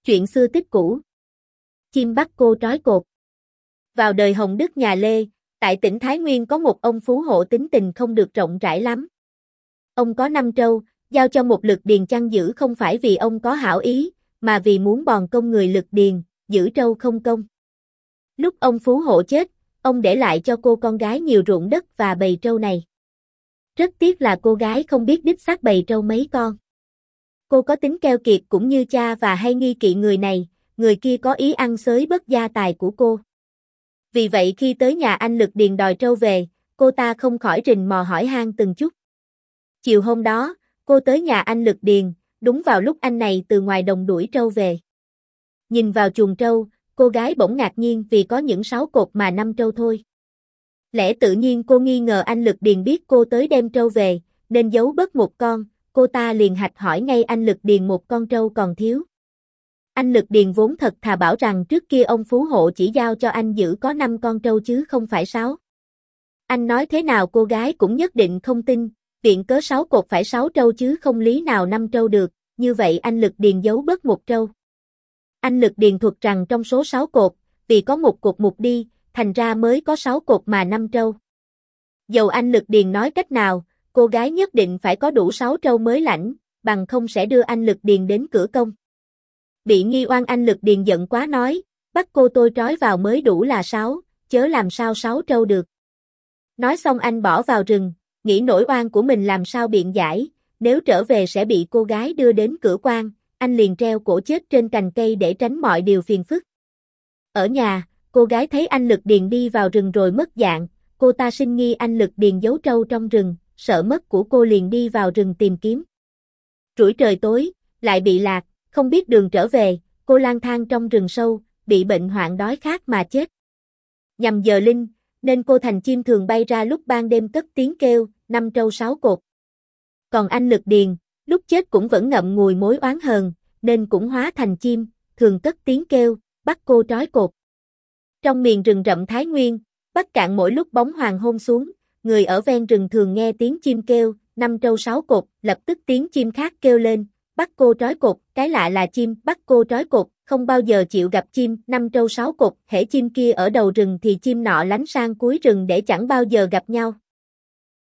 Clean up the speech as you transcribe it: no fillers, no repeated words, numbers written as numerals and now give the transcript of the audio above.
Chuyện xưa tích cũ. Chim bắt cô trói cột. Vào đời Hồng Đức nhà Lê, tại tỉnh Thái Nguyên có một ông phú hộ tính tình không được rộng rãi lắm. Ông có 5 trâu, giao cho một lực điền chăn giữ không phải vì ông có hảo ý, mà vì muốn bòn công người lực điền, giữ trâu không công. Lúc ông phú hộ chết, ông để lại cho cô con gái nhiều ruộng đất và bầy trâu này. Rất tiếc là cô gái không biết đích xác bầy trâu mấy con. Cô có tính keo kiệt cũng như cha và hay nghi kỵ người này, người kia có ý ăn xới bớt gia tài của cô. Vì vậy khi tới nhà anh Lực Điền đòi trâu về, cô ta không khỏi rình mò hỏi han từng chút. Chiều hôm đó, cô tới nhà anh Lực Điền, đúng vào lúc anh này từ ngoài đồng đuổi trâu về. Nhìn vào chuồng trâu, cô gái bỗng ngạc nhiên vì có những 6 cột mà 5 trâu thôi. Lẽ tự nhiên cô nghi ngờ anh Lực Điền biết cô tới đem trâu về, nên giấu bớt một con, cô ta liền hạch hỏi ngay anh Lực Điền một con trâu còn thiếu. Anh Lực Điền vốn thật thà bảo rằng trước kia ông phú hộ chỉ giao cho anh giữ có 5 con trâu chứ không phải 6. Anh nói thế nào cô gái cũng nhất định không tin, viện cớ 6 cột phải 6 trâu chứ không lý nào 5 trâu được, như vậy anh Lực Điền giấu bớt một trâu. Anh Lực Điền thuật rằng trong số 6 cột, vì có một cột mục đi, thành ra mới có 6 cột mà 5 trâu. Dầu anh Lực Điền nói cách nào, cô gái nhất định phải có đủ 6 trâu mới lãnh, bằng không sẽ đưa anh Lực Điền đến cửa công. Bị nghi oan anh Lực Điền giận quá nói, bắt cô tôi trói vào mới đủ là 6, chớ làm sao 6 trâu được. Nói xong anh bỏ vào rừng, nghĩ nỗi oan của mình làm sao biện giải, nếu trở về sẽ bị cô gái đưa đến cửa quan, anh liền treo cổ chết trên cành cây để tránh mọi điều phiền phức. Ở nhà, cô gái thấy anh Lực Điền đi vào rừng rồi mất dạng, cô ta sinh nghi anh Lực Điền giấu trâu trong rừng, sợ mất của cô liền đi vào rừng tìm kiếm. Rủi trời tối, lại bị lạc, không biết đường trở về, cô lang thang trong rừng sâu, bị bệnh hoạn đói khát mà chết. Nhằm giờ linh, nên cô thành chim thường bay ra lúc ban đêm cất tiếng kêu, 5 trâu 6 cột. Còn anh Lực Điền, lúc chết cũng vẫn ngậm ngùi mối oán hờn, nên cũng hóa thành chim, thường cất tiếng kêu, bắt cô trói cột. Trong miền rừng rậm Thái Nguyên, Bắc Cạn mỗi lúc bóng hoàng hôn xuống, người ở ven rừng thường nghe tiếng chim kêu, 5 trâu 6 cột, lập tức tiếng chim khác kêu lên, bắt cô trói cột, cái lạ là chim bắt cô trói cột, không bao giờ chịu gặp chim 5 trâu 6 cột, hễ chim kia ở đầu rừng thì chim nọ lánh sang cuối rừng để chẳng bao giờ gặp nhau.